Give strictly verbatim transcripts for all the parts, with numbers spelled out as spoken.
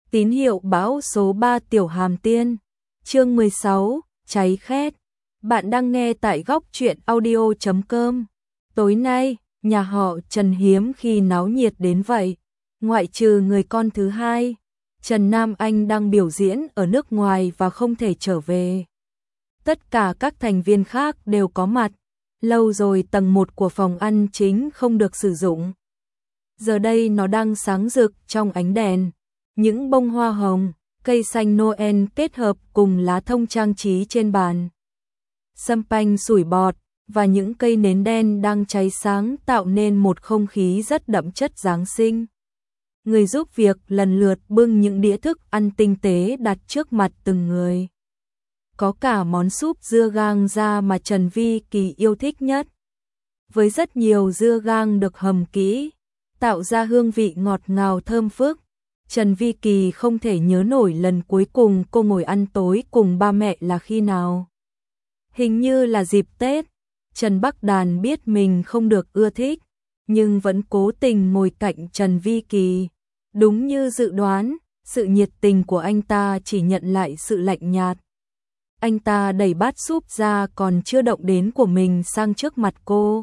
Tín hiệu bão số ba Tiểu Hàm Tiên. Chương mười sáu, cháy khét. Bạn đang nghe tại góc truyện audio chấm com. Tối nay, nhà họ Trần hiếm khi náo nhiệt đến vậy. Ngoại trừ người con thứ hai, Trần Nam Anh đang biểu diễn ở nước ngoài và không thể trở về. Tất cả các thành viên khác đều có mặt. Lâu rồi tầng một của phòng ăn chính không được sử dụng. Giờ đây nó đang sáng rực trong ánh đèn. Những bông hoa hồng, cây xanh Noel kết hợp cùng lá thông trang trí trên bàn. Sâm panh sủi bọt và những cây nến đen đang cháy sáng tạo nên một không khí rất đậm chất Giáng sinh. Người giúp việc lần lượt bưng những đĩa thức ăn tinh tế đặt trước mặt từng người. Có cả món súp dưa gang da mà Trần Vi Kỳ yêu thích nhất. Với rất nhiều dưa gang được hầm kỹ, tạo ra hương vị ngọt ngào thơm phức. Trần Vi Kỳ không thể nhớ nổi lần cuối cùng cô ngồi ăn tối cùng ba mẹ là khi nào. Hình như là dịp Tết. Trần Bắc Đàn biết mình không được ưa thích, nhưng vẫn cố tình ngồi cạnh Trần Vi Kỳ. Đúng như dự đoán, sự nhiệt tình của anh ta chỉ nhận lại sự lạnh nhạt. Anh ta đẩy bát súp ra còn chưa động đến của mình sang trước mặt cô.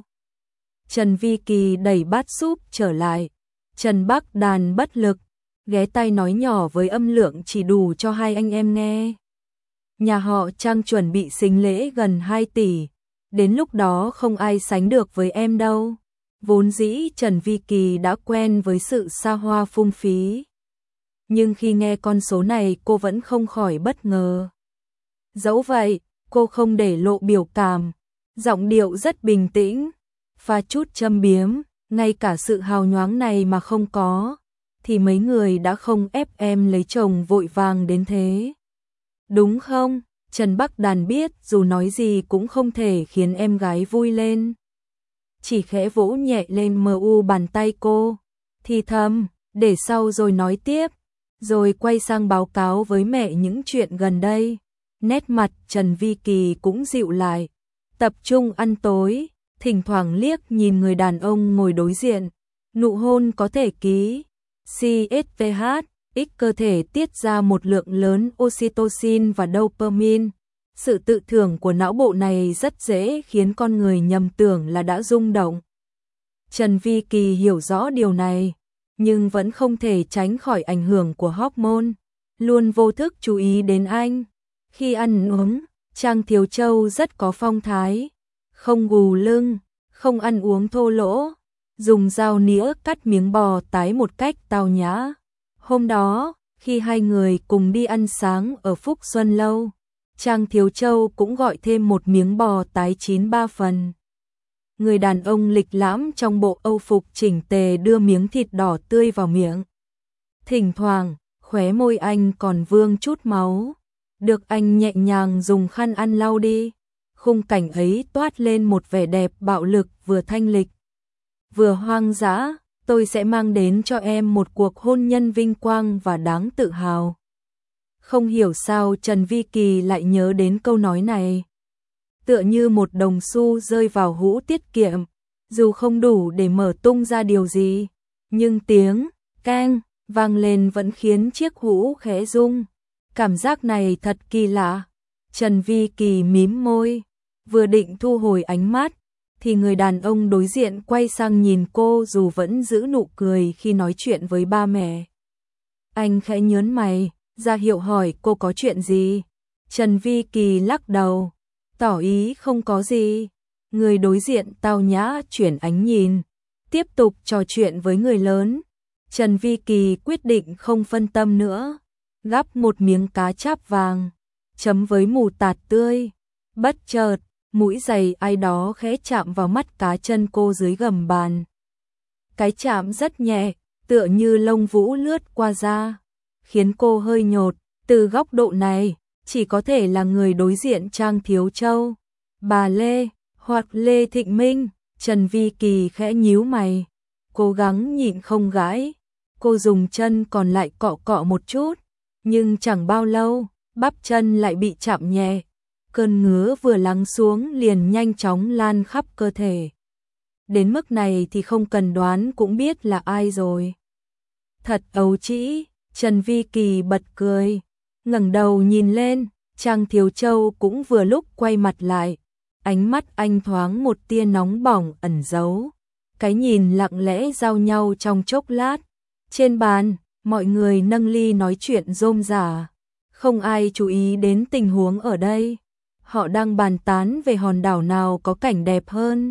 Trần Vi Kỳ đẩy bát súp trở lại. Trần Bắc Đàn bất lực, ghé tai nói nhỏ với âm lượng chỉ đủ cho hai anh em nghe. Nhà họ Trang chuẩn bị sính lễ gần hai tỷ, đến lúc đó không ai sánh được với em đâu. Vốn dĩ Trần Vi Kỳ đã quen với sự xa hoa phung phí. Nhưng khi nghe con số này cô vẫn không khỏi bất ngờ. Dẫu vậy, cô không để lộ biểu cảm, giọng điệu rất bình tĩnh, pha chút châm biếm, ngay cả sự hào nhoáng này mà không có, thì mấy người đã không ép em lấy chồng vội vàng đến thế. Đúng không? Trần Bắc Đàn biết dù nói gì cũng không thể khiến em gái vui lên. Chỉ khẽ vỗ nhẹ lên mờ u bàn tay cô, thì thầm, để sau rồi nói tiếp, rồi quay sang báo cáo với mẹ những chuyện gần đây. Nét mặt Trần Vi Kỳ cũng dịu lại, tập trung ăn tối, thỉnh thoảng liếc nhìn người đàn ông ngồi đối diện. Nụ hôn có thể ký xê ét tê hát, ít cơ thể tiết ra một lượng lớn oxytocin và dopamine. Sự tự thưởng của não bộ này rất dễ khiến con người nhầm tưởng là đã rung động. Trần Vi Kỳ hiểu rõ điều này, nhưng vẫn không thể tránh khỏi ảnh hưởng của hormone, luôn vô thức chú ý đến anh. Khi ăn uống, Trang Thiếu Châu rất có phong thái, không gù lưng, không ăn uống thô lỗ, dùng dao nĩa cắt miếng bò tái một cách tao nhã. Hôm đó, khi hai người cùng đi ăn sáng ở Phúc Xuân Lâu, Trang Thiếu Châu cũng gọi thêm một miếng bò tái chín ba phần. Người đàn ông lịch lãm trong bộ âu phục chỉnh tề đưa miếng thịt đỏ tươi vào miệng. Thỉnh thoảng, khóe môi anh còn vương chút máu, được anh nhẹ nhàng dùng khăn ăn lau đi. Khung cảnh ấy toát lên một vẻ đẹp bạo lực vừa thanh lịch, vừa hoang dã. Tôi sẽ mang đến cho em một cuộc hôn nhân vinh quang và đáng tự hào. Không hiểu sao Trần Vi Kỳ lại nhớ đến câu nói này. Tựa như một đồng xu rơi vào hũ tiết kiệm, dù không đủ để mở tung ra điều gì, nhưng tiếng keng vang lên vẫn khiến chiếc hũ khẽ rung. Cảm giác này thật kỳ lạ. Trần Vi Kỳ mím môi, vừa định thu hồi ánh mắt, thì người đàn ông đối diện quay sang nhìn cô dù vẫn giữ nụ cười khi nói chuyện với ba mẹ. Anh khẽ nhớn mày, ra hiệu hỏi cô có chuyện gì. Trần Vi Kỳ lắc đầu, tỏ ý không có gì. Người đối diện tao nhã chuyển ánh nhìn, tiếp tục trò chuyện với người lớn. Trần Vi Kỳ quyết định không phân tâm nữa, gắp một miếng cá cháp vàng, chấm với mù tạt tươi. Bất chợt, mũi giày ai đó khẽ chạm vào mắt cá chân cô dưới gầm bàn. Cái chạm rất nhẹ, tựa như lông vũ lướt qua da, khiến cô hơi nhột. Từ góc độ này, chỉ có thể là người đối diện Trang Thiếu Châu, bà Lê, hoặc Lê Thịnh Minh. Trần Vi Kỳ khẽ nhíu mày, cố gắng nhịn không gãi. Cô dùng chân còn lại cọ cọ một chút, nhưng chẳng bao lâu, bắp chân lại bị chạm nhẹ. Cơn ngứa vừa lắng xuống liền nhanh chóng lan khắp cơ thể. Đến mức này thì không cần đoán cũng biết là ai rồi. Thật ấu trĩ, Trần Vi Kỳ bật cười, ngẩng đầu nhìn lên, Trang Thiếu Châu cũng vừa lúc quay mặt lại, ánh mắt anh thoáng một tia nóng bỏng ẩn giấu. Cái nhìn lặng lẽ giao nhau trong chốc lát. Trên bàn, mọi người nâng ly nói chuyện rôm rả, không ai chú ý đến tình huống ở đây. Họ đang bàn tán về hòn đảo nào có cảnh đẹp hơn.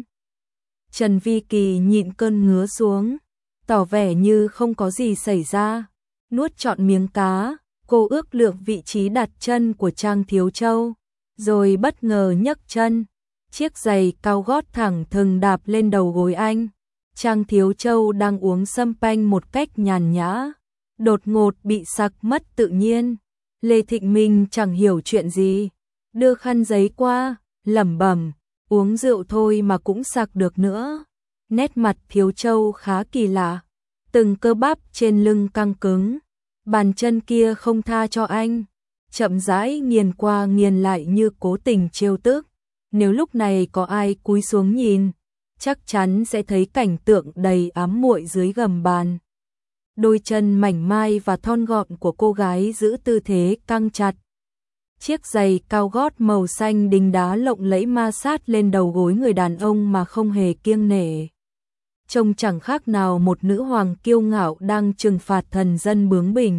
Trần Vi Kỳ nhịn cơn ngứa xuống, tỏ vẻ như không có gì xảy ra, nuốt trọn miếng cá. Cô ước lượng vị trí đặt chân của Trang Thiếu Châu, rồi bất ngờ nhấc chân. Chiếc giày cao gót thẳng thừng đạp lên đầu gối anh. Trang Thiếu Châu đang uống sâm panh một cách nhàn nhã, đột ngột bị sặc mất tự nhiên. Lê Thịnh Minh chẳng hiểu chuyện gì, đưa khăn giấy qua, lẩm bẩm, uống rượu thôi mà cũng sặc được nữa. Nét mặt Thiếu Châu khá kỳ lạ, từng cơ bắp trên lưng căng cứng, bàn chân kia không tha cho anh, chậm rãi nghiền qua nghiền lại như cố tình trêu tức. Nếu lúc này có ai cúi xuống nhìn, chắc chắn sẽ thấy cảnh tượng đầy ám muội dưới gầm bàn. Đôi chân mảnh mai và thon gọn của cô gái giữ tư thế căng chặt. Chiếc giày cao gót màu xanh đính đá lộng lẫy ma sát lên đầu gối người đàn ông mà không hề kiêng nể. Trông chẳng khác nào một nữ hoàng kiêu ngạo đang trừng phạt thần dân bướng bỉnh.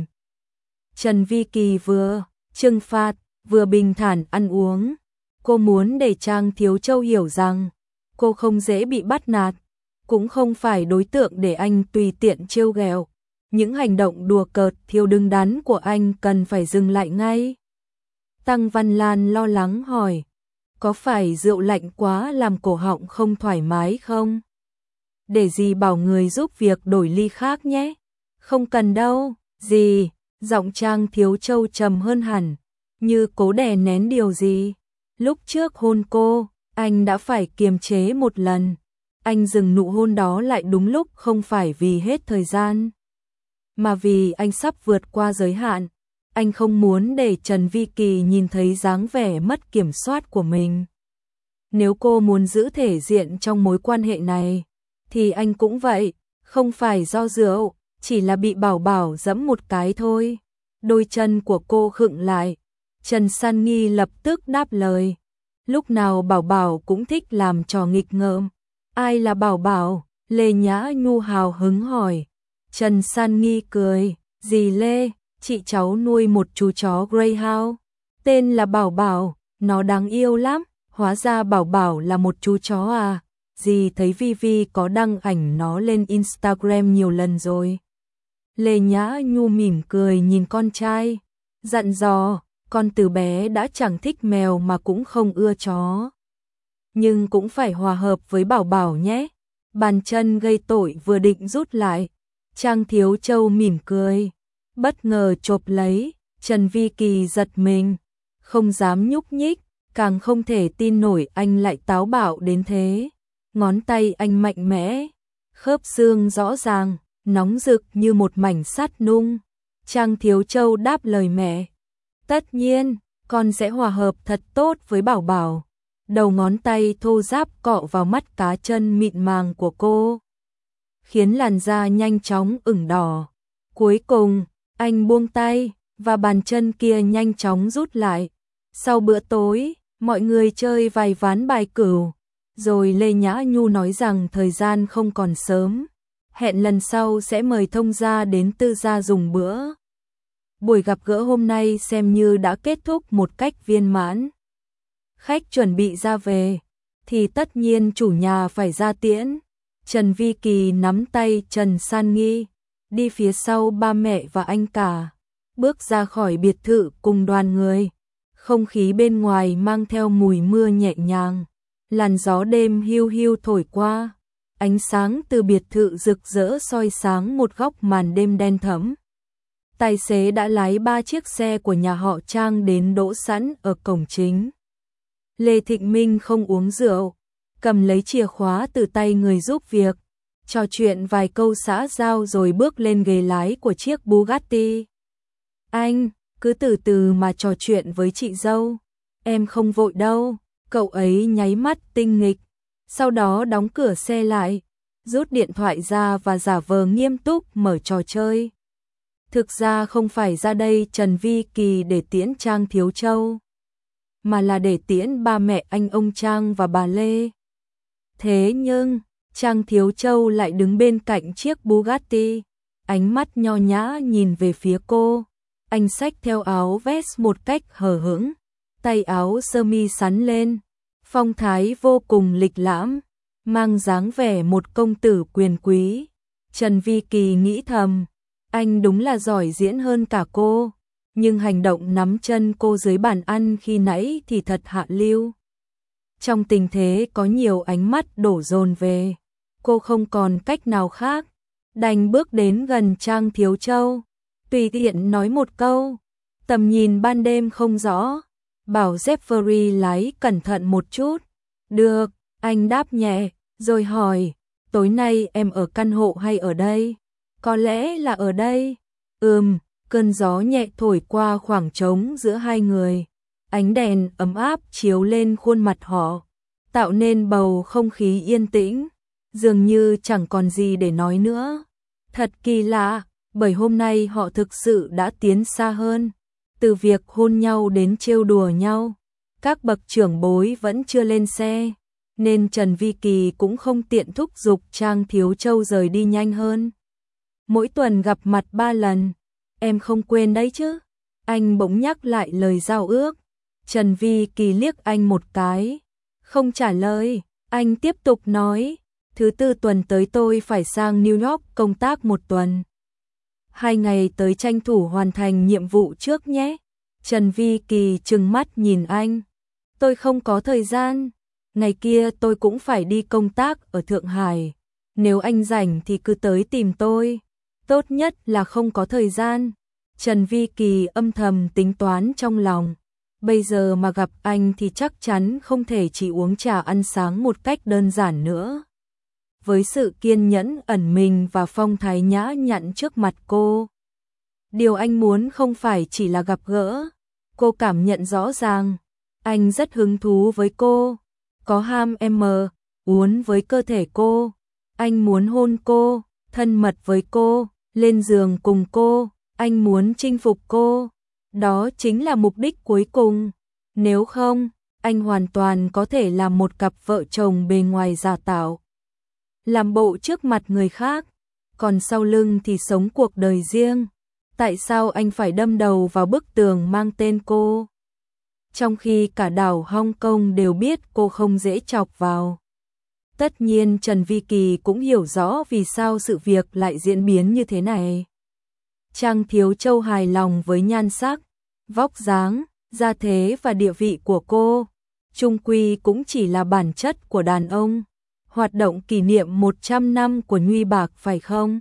Trần Vi Kỳ vừa trừng phạt, vừa bình thản ăn uống. Cô muốn để Trang Thiếu Châu hiểu rằng cô không dễ bị bắt nạt, cũng không phải đối tượng để anh tùy tiện trêu ghẹo. Những hành động đùa cợt thiếu đứng đắn của anh cần phải dừng lại ngay. Tăng Văn Lan lo lắng hỏi, có phải rượu lạnh quá làm cổ họng không thoải mái không? Để dì bảo người giúp việc đổi ly khác nhé. Không cần đâu, dì. Giọng Trang Thiếu Châu trầm hơn hẳn, như cố đè nén điều gì. Lúc trước hôn cô, anh đã phải kiềm chế một lần. Anh dừng nụ hôn đó lại đúng lúc không phải vì hết thời gian, mà vì anh sắp vượt qua giới hạn. Anh không muốn để Trần Vi Kỳ nhìn thấy dáng vẻ mất kiểm soát của mình. Nếu cô muốn giữ thể diện trong mối quan hệ này, thì anh cũng vậy, không phải do rượu, chỉ là bị Bảo Bảo giẫm một cái thôi. Đôi chân của cô khựng lại. Trần San Nghi lập tức đáp lời. Lúc nào Bảo Bảo cũng thích làm trò nghịch ngợm. Ai là Bảo Bảo? Lê Nhã Nhu hào hứng hỏi. Trần San Nghi cười. Dì Lê, chị cháu nuôi một chú chó Greyhound. Tên là Bảo Bảo, nó đáng yêu lắm. Hóa ra Bảo Bảo là một chú chó à? Dì thấy Vi Vi có đăng ảnh nó lên Instagram nhiều lần rồi. Lê Nhã Nhu mỉm cười nhìn con trai, dặn dò, con từ bé đã chẳng thích mèo mà cũng không ưa chó. Nhưng cũng phải hòa hợp với Bảo Bảo nhé. Bàn chân gây tội vừa định rút lại, Trang Thiếu Châu mỉm cười, bất ngờ chộp lấy. Trần Vi Kỳ giật mình, không dám nhúc nhích, càng không thể tin nổi anh lại táo bạo đến thế. Ngón tay anh mạnh mẽ, khớp xương rõ ràng, nóng rực như một mảnh sắt nung. Trang Thiếu Châu đáp lời mẹ, tất nhiên, con sẽ hòa hợp thật tốt với Bảo Bảo. Đầu ngón tay thô ráp cọ vào mắt cá chân mịn màng của cô, khiến làn da nhanh chóng ửng đỏ. Cuối cùng, anh buông tay, và bàn chân kia nhanh chóng rút lại. Sau bữa tối, mọi người chơi vài ván bài cửu, rồi Lê Nhã Nhu nói rằng thời gian không còn sớm, hẹn lần sau sẽ mời thông gia đến Tư gia dùng bữa. Buổi gặp gỡ hôm nay xem như đã kết thúc một cách viên mãn. Khách chuẩn bị ra về, thì tất nhiên chủ nhà phải ra tiễn. Trần Vi Kỳ nắm tay Trần San Nghi, đi phía sau ba mẹ và anh cả, bước ra khỏi biệt thự cùng đoàn người. Không khí bên ngoài mang theo mùi mưa nhẹ nhàng, làn gió đêm hiu hiu thổi qua, ánh sáng từ biệt thự rực rỡ soi sáng một góc màn đêm đen thẫm. Tài xế đã lái ba chiếc xe của nhà họ Trang đến đỗ sẵn ở cổng chính. Lê Thịnh Minh không uống rượu, cầm lấy chìa khóa từ tay người giúp việc, trò chuyện vài câu xã giao rồi bước lên ghế lái của chiếc Bugatti. Anh, cứ từ từ mà trò chuyện với chị dâu, em không vội đâu. Cậu ấy nháy mắt tinh nghịch, sau đó đóng cửa xe lại, rút điện thoại ra và giả vờ nghiêm túc mở trò chơi. Thực ra không phải ra đây Trần Vi Kỳ để tiễn Trang Thiếu Châu, mà là để tiễn ba mẹ anh ông Trang và bà Lê. Thế nhưng, Trang Thiếu Châu lại đứng bên cạnh chiếc Bugatti, ánh mắt nho nhã nhìn về phía cô. Anh xách theo áo vest một cách hờ hững, tay áo sơ mi xắn lên, phong thái vô cùng lịch lãm, mang dáng vẻ một công tử quyền quý. Trần Vi Kỳ nghĩ thầm, anh đúng là giỏi diễn hơn cả cô, nhưng hành động nắm chân cô dưới bàn ăn khi nãy thì thật hạ lưu. Trong tình thế có nhiều ánh mắt đổ dồn về, cô không còn cách nào khác, đành bước đến gần Trang Thiếu Châu, tùy tiện nói một câu, tầm nhìn ban đêm không rõ, bảo Jeffrey lái cẩn thận một chút. Được, anh đáp nhẹ, rồi hỏi, tối nay em ở căn hộ hay ở đây? Có lẽ là ở đây. Ừm, cơn gió nhẹ thổi qua khoảng trống giữa hai người, ánh đèn ấm áp chiếu lên khuôn mặt họ, tạo nên bầu không khí yên tĩnh, dường như chẳng còn gì để nói nữa. Thật kỳ lạ, bởi hôm nay họ thực sự đã tiến xa hơn, từ việc hôn nhau đến trêu đùa nhau. Các bậc trưởng bối vẫn chưa lên xe, nên Trần Vi Kỳ cũng không tiện thúc giục Trang Thiếu Châu rời đi nhanh hơn. Mỗi tuần gặp mặt ba lần, em không quên đấy chứ? Anh bỗng nhắc lại lời giao ước. Trần Vi Kỳ liếc anh một cái, không trả lời. Anh tiếp tục nói, thứ tư tuần tới tôi phải sang New York công tác một tuần. Hai ngày tới tranh thủ hoàn thành nhiệm vụ trước nhé. Trần Vi Kỳ trừng mắt nhìn anh. Tôi không có thời gian. Ngày kia tôi cũng phải đi công tác ở Thượng Hải. Nếu anh rảnh thì cứ tới tìm tôi. Tốt nhất là không có thời gian. Trần Vi Kỳ âm thầm tính toán trong lòng. Bây giờ mà gặp anh thì chắc chắn không thể chỉ uống trà ăn sáng một cách đơn giản nữa. Với sự kiên nhẫn ẩn mình và phong thái nhã nhặn trước mặt cô, điều anh muốn không phải chỉ là gặp gỡ. Cô cảm nhận rõ ràng, anh rất hứng thú với cô, có ham em mờ, uốn với cơ thể cô. Anh muốn hôn cô, thân mật với cô, lên giường cùng cô, anh muốn chinh phục cô. Đó chính là mục đích cuối cùng. Nếu không, anh hoàn toàn có thể làm một cặp vợ chồng bề ngoài giả tạo, làm bộ trước mặt người khác, còn sau lưng thì sống cuộc đời riêng. Tại sao anh phải đâm đầu vào bức tường mang tên cô, trong khi cả đảo Hong Kong đều biết cô không dễ chọc vào? Tất nhiên Trần Vi Kỳ cũng hiểu rõ vì sao sự việc lại diễn biến như thế này. Trang Thiếu Châu hài lòng với nhan sắc, vóc dáng, gia thế và địa vị của cô, chung quy cũng chỉ là bản chất của đàn ông. Hoạt động kỷ niệm một trăm năm của Nhuy Bạc phải không?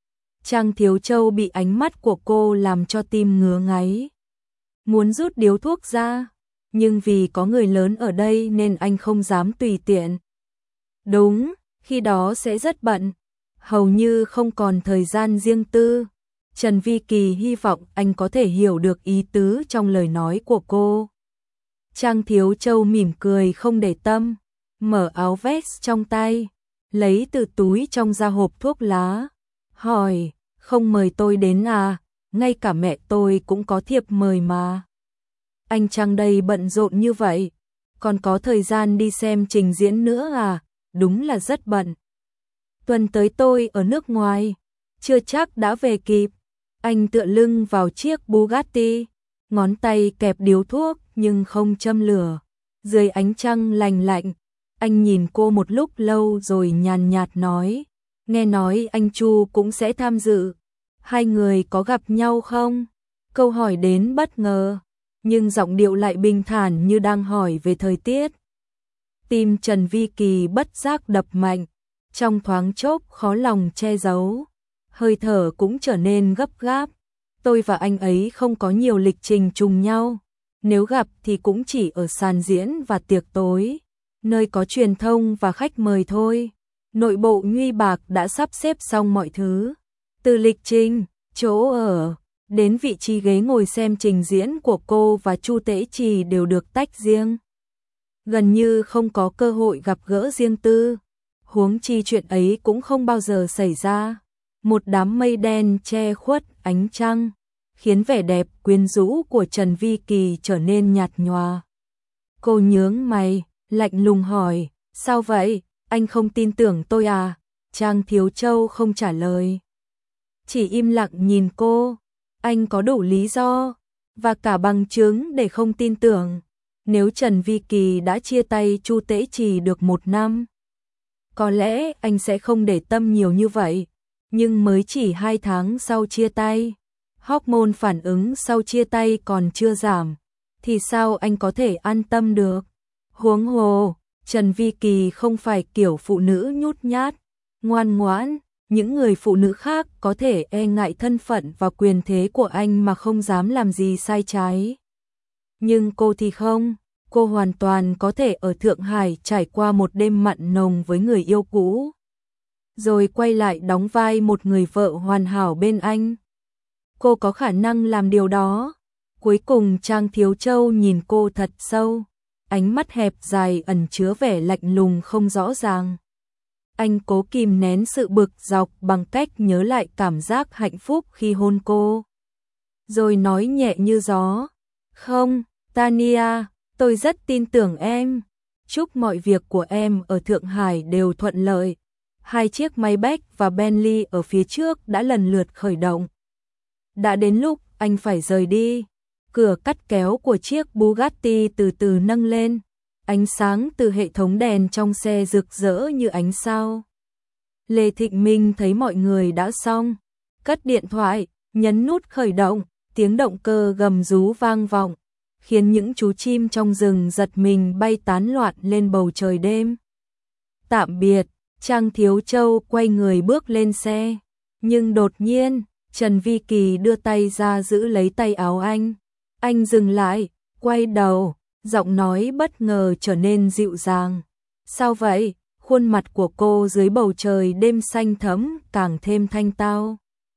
Trang Thiếu Châu bị ánh mắt của cô làm cho tim ngứa ngáy, muốn rút điếu thuốc ra, nhưng vì có người lớn ở đây nên anh không dám tùy tiện. Đúng, khi đó sẽ rất bận, hầu như không còn thời gian riêng tư. Trần Vi Kỳ hy vọng anh có thể hiểu được ý tứ trong lời nói của cô. Trang Thiếu Châu mỉm cười không để tâm, mở áo vest trong tay, lấy từ túi trong ra hộp thuốc lá, hỏi, không mời tôi đến à? Ngay cả mẹ tôi cũng có thiệp mời mà. Anh Trang đây bận rộn như vậy, còn có thời gian đi xem trình diễn nữa à? Đúng là rất bận. Tuần tới tôi ở nước ngoài, chưa chắc đã về kịp. Anh tựa lưng vào chiếc Bugatti, ngón tay kẹp điếu thuốc nhưng không châm lửa. Dưới ánh trăng lành lạnh, anh nhìn cô một lúc lâu rồi nhàn nhạt nói, nghe nói anh Chu cũng sẽ tham dự. Hai người có gặp nhau không? Câu hỏi đến bất ngờ, nhưng giọng điệu lại bình thản như đang hỏi về thời tiết. Tim Trần Vi Kỳ bất giác đập mạnh, trong thoáng chốc khó lòng che giấu, hơi thở cũng trở nên gấp gáp. Tôi và anh ấy không có nhiều lịch trình trùng nhau, nếu gặp thì cũng chỉ ở sàn diễn và tiệc tối, nơi có truyền thông và khách mời thôi. Nội bộ Nhuy Bạc đã sắp xếp xong mọi thứ, từ lịch trình, chỗ ở, đến vị trí ghế ngồi xem trình diễn của cô và Chu Tế Trì đều được tách riêng. Gần như không có cơ hội gặp gỡ riêng tư, huống chi chuyện ấy cũng không bao giờ xảy ra. một đám mây đen che khuất ánh trăng, khiến vẻ đẹp quyến rũ của Trần Vi Kỳ trở nên nhạt nhòa. Cô nhướng mày, lạnh lùng hỏi, sao vậy, anh không tin tưởng tôi à? Trang Thiếu Châu không trả lời, chỉ im lặng nhìn cô. Anh có đủ lý do và cả bằng chứng để không tin tưởng. Nếu Trần Vi Kỳ đã chia tay Chu Tễ Trì được một năm, có lẽ anh sẽ không để tâm nhiều như vậy. Nhưng mới chỉ hai tháng sau chia tay, hormone phản ứng sau chia tay còn chưa giảm, thì sao anh có thể an tâm được? Huống hồ, Trần Vi Kỳ không phải kiểu phụ nữ nhút nhát, ngoan ngoãn. Những người phụ nữ khác có thể e ngại thân phận và quyền thế của anh mà không dám làm gì sai trái. Nhưng cô thì không, cô hoàn toàn có thể ở Thượng Hải trải qua một đêm mặn nồng với người yêu cũ, rồi quay lại đóng vai một người vợ hoàn hảo bên anh. Cô có khả năng làm điều đó. Cuối cùng Trang Thiếu Châu nhìn cô thật sâu, ánh mắt hẹp dài ẩn chứa vẻ lạnh lùng không rõ ràng. Anh cố kìm nén sự bực dọc bằng cách nhớ lại cảm giác hạnh phúc khi hôn cô, rồi nói nhẹ như gió, không, Tania, tôi rất tin tưởng em. Chúc mọi việc của em ở Thượng Hải đều thuận lợi. Hai chiếc máy bay và Bentley ở phía trước đã lần lượt khởi động. Đã đến lúc anh phải rời đi. Cửa cắt kéo của chiếc Bugatti từ từ nâng lên. Ánh sáng từ hệ thống đèn trong xe rực rỡ như ánh sao. Lê Thịnh Minh thấy mọi người đã xong, cất điện thoại, nhấn nút khởi động, tiếng động cơ gầm rú vang vọng, khiến những chú chim trong rừng giật mình bay tán loạn lên bầu trời đêm. Tạm biệt, Trang Thiếu Châu quay người bước lên xe, nhưng đột nhiên, Trần Vi Kỳ đưa tay ra giữ lấy tay áo anh. Anh dừng lại, quay đầu, giọng nói bất ngờ trở nên dịu dàng. Sao vậy? Khuôn mặt của cô dưới bầu trời đêm xanh thẫm càng thêm thanh tao.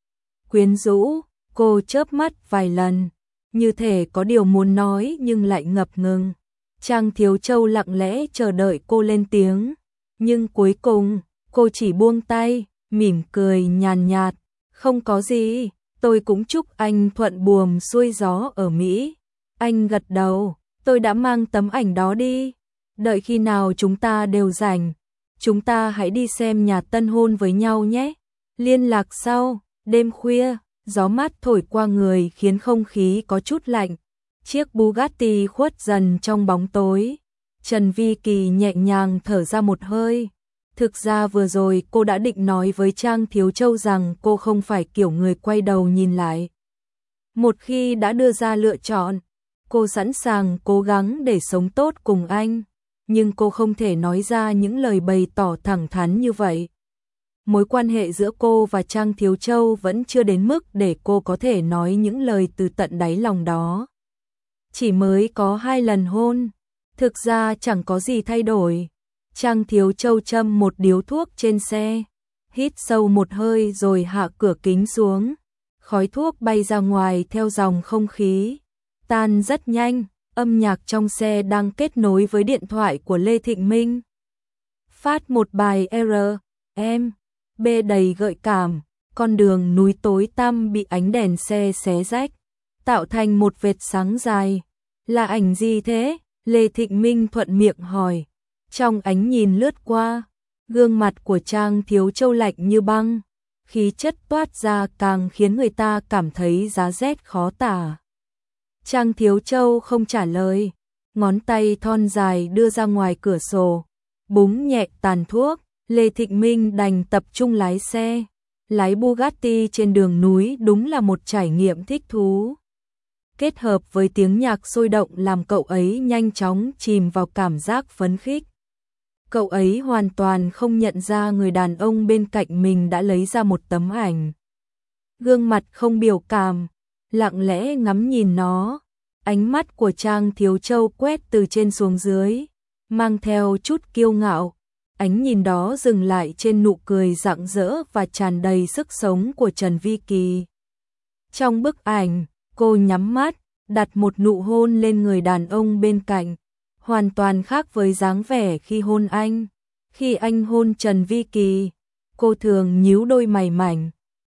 Quyến rũ, cô chớp mắt vài lần, như thể có điều muốn nói nhưng lại ngập ngừng. Trang Thiếu Châu lặng lẽ chờ đợi cô lên tiếng, nhưng cuối cùng, cô chỉ buông tay, mỉm cười nhàn nhạt, không có gì, tôi cũng chúc anh thuận buồm xuôi gió ở Mỹ. Anh gật đầu, tôi đã mang tấm ảnh đó đi, đợi khi nào chúng ta đều rảnh, chúng ta hãy đi xem nhà tân hôn với nhau nhé. Liên lạc sau. Đêm khuya, gió mát thổi qua người khiến không khí có chút lạnh. Chiếc Bugatti khuất dần trong bóng tối. Trần Vi Kỳ nhẹ nhàng thở ra một hơi. Thực ra vừa rồi cô đã định nói với Trang Thiếu Châu rằng cô không phải kiểu người quay đầu nhìn lại. Một khi đã đưa ra lựa chọn, cô sẵn sàng cố gắng để sống tốt cùng anh. Nhưng cô không thể nói ra những lời bày tỏ thẳng thắn như vậy. Mối quan hệ giữa cô và Trang Thiếu Châu vẫn chưa đến mức để cô có thể nói những lời từ tận đáy lòng đó. Chỉ mới có hai lần hôn, thực ra chẳng có gì thay đổi. Trang Thiếu Châu châm một điếu thuốc trên xe, hít sâu một hơi rồi hạ cửa kính xuống. Khói thuốc bay ra ngoài theo dòng không khí, tan rất nhanh. Âm nhạc trong xe đang kết nối với điện thoại của Lê Thịnh Minh. Phát một bài R, M, B đầy gợi cảm, con đường núi tối tăm bị ánh đèn xe xé rách, tạo thành một vệt sáng dài. Là ảnh gì thế? Lê Thịnh Minh thuận miệng hỏi. Trong ánh nhìn lướt qua, gương mặt của Trang Thiếu Châu lạnh như băng, khí chất toát ra càng khiến người ta cảm thấy giá rét khó tả. Trang Thiếu Châu không trả lời, ngón tay thon dài đưa ra ngoài cửa sổ, búng nhẹ tàn thuốc. Lê Thịnh Minh đành tập trung lái xe. Lái Bugatti trên đường núi đúng là một trải nghiệm thích thú. Kết hợp với tiếng nhạc sôi động làm cậu ấy nhanh chóng chìm vào cảm giác phấn khích. Cậu ấy hoàn toàn không nhận ra người đàn ông bên cạnh mình đã lấy ra một tấm ảnh. Gương mặt không biểu cảm, lặng lẽ ngắm nhìn nó. Ánh mắt của Trang Thiếu Châu quét từ trên xuống dưới, mang theo chút kiêu ngạo. Ánh nhìn đó dừng lại trên nụ cười rạng rỡ và tràn đầy sức sống của Trần Vi Kỳ. Trong bức ảnh, cô nhắm mắt, đặt một nụ hôn lên người đàn ông bên cạnh, hoàn toàn khác với dáng vẻ khi hôn anh. Khi anh hôn Trần Vi Kỳ, cô thường nhíu đôi mày mảnh,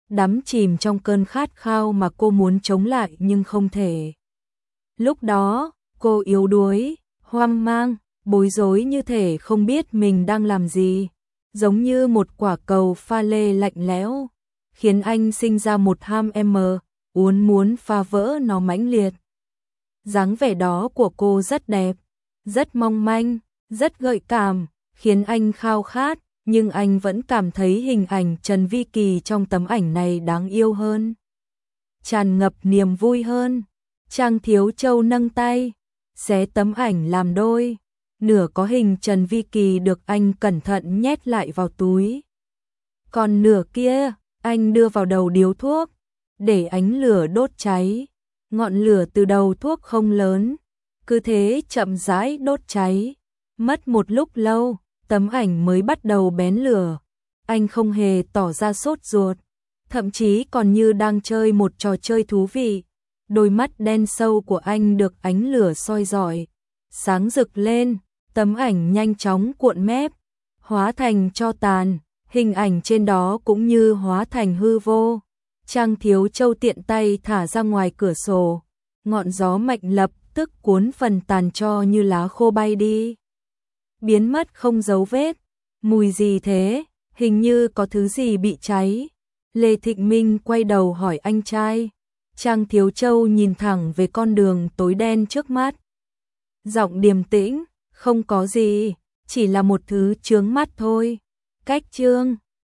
đắm chìm trong cơn khát khao mà cô muốn chống lại nhưng không thể. Lúc đó, cô yếu đuối, hoang mang, bối rối như thể không biết mình đang làm gì, giống như một quả cầu pha lê lạnh lẽo, khiến anh sinh ra một ham em uốn muốn phá vỡ nó mãnh liệt. Dáng vẻ đó của cô rất đẹp, rất mong manh, rất gợi cảm, khiến anh khao khát, nhưng anh vẫn cảm thấy hình ảnh Trần Vi Kỳ trong tấm ảnh này đáng yêu hơn, tràn ngập niềm vui hơn. Trang Thiếu Châu nâng tay, xé tấm ảnh làm đôi, nửa có hình Trần Vi Kỳ được anh cẩn thận nhét lại vào túi. Còn nửa kia, anh đưa vào đầu điếu thuốc, để ánh lửa đốt cháy. Ngọn lửa từ đầu thuốc không lớn, cứ thế chậm rãi đốt cháy. Mất một lúc lâu, tấm ảnh mới bắt đầu bén lửa. Anh không hề tỏ ra sốt ruột, thậm chí còn như đang chơi một trò chơi thú vị. Đôi mắt đen sâu của anh được ánh lửa soi rọi, sáng rực lên, tấm ảnh nhanh chóng cuộn mép, hóa thành tro tàn, hình ảnh trên đó cũng như hóa thành hư vô. Trang Thiếu Châu tiện tay thả ra ngoài cửa sổ, ngọn gió mạnh lập tức cuốn phần tàn tro như lá khô bay đi, biến mất không dấu vết. Mùi gì thế? Hình như có thứ gì bị cháy. Lê Thịnh Minh quay đầu hỏi anh trai. Trang Thiếu Châu nhìn thẳng về con đường tối đen trước mắt, giọng điềm tĩnh, không có gì, chỉ là một thứ chướng mắt thôi. Cách chương